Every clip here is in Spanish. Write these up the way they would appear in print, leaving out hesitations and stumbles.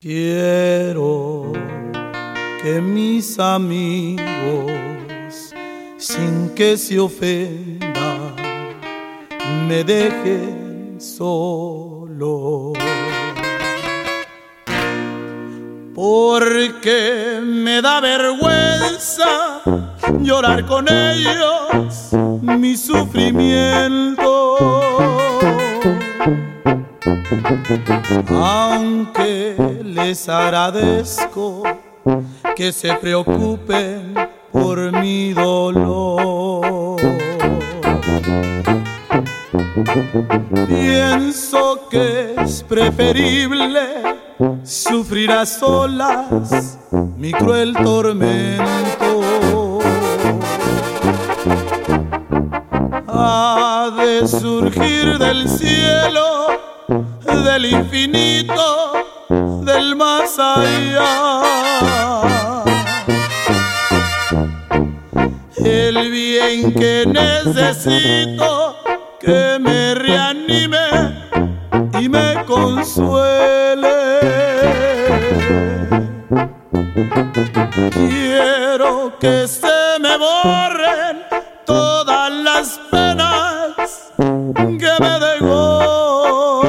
Quiero que mis amigos, sin que se ofendan, me dejen solo, porque me da vergüenza llorar con ellos mi sufrimiento. Aunque les agradezco que se preocupen por mi dolor, pienso que es preferible sufrir a solas mi cruel tormento. Ha de surgir del cielo, del infinito, del más allá, el bien que necesito, que me reanime y me consuele. Quiero que se me borren todas las penas que me dejó.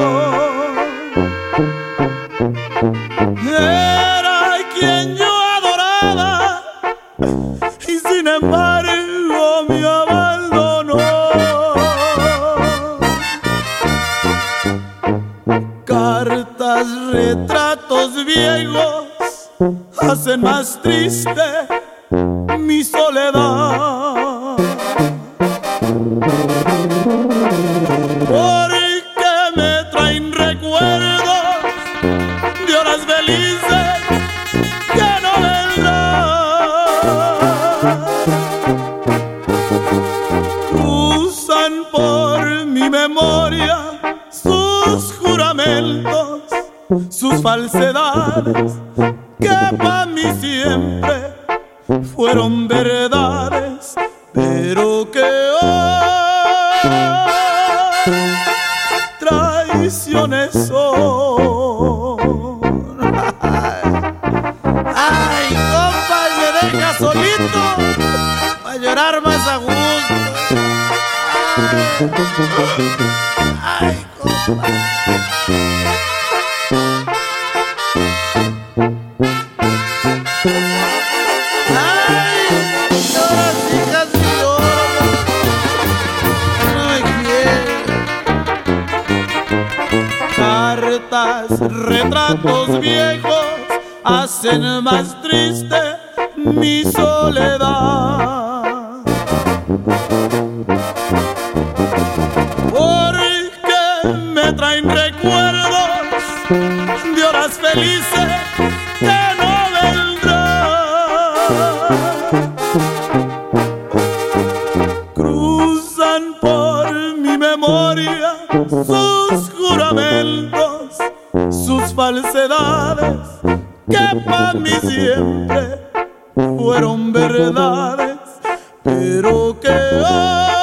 Era quien yo adoraba y sin embargo me abandonó. Cartas, retratos viejos hacen más triste mi soledad, porque me traen recuerdos de horas felices que no vendrán. Cruzan por mi memoria sus juramentos, sus falsedades, que para mí siempre fueron verdades, pero que hoy traiciones son. Ay, compa, me deja solito para llorar más a gusto. Ay, compa. Cartas, retratos viejos hacen más triste mi soledad, porque me traen recuerdos de horas felices que no vendrán. Cruzan por mi memoria sus juramentos, sus falsedades, que para mí siempre fueron verdades, pero que hoy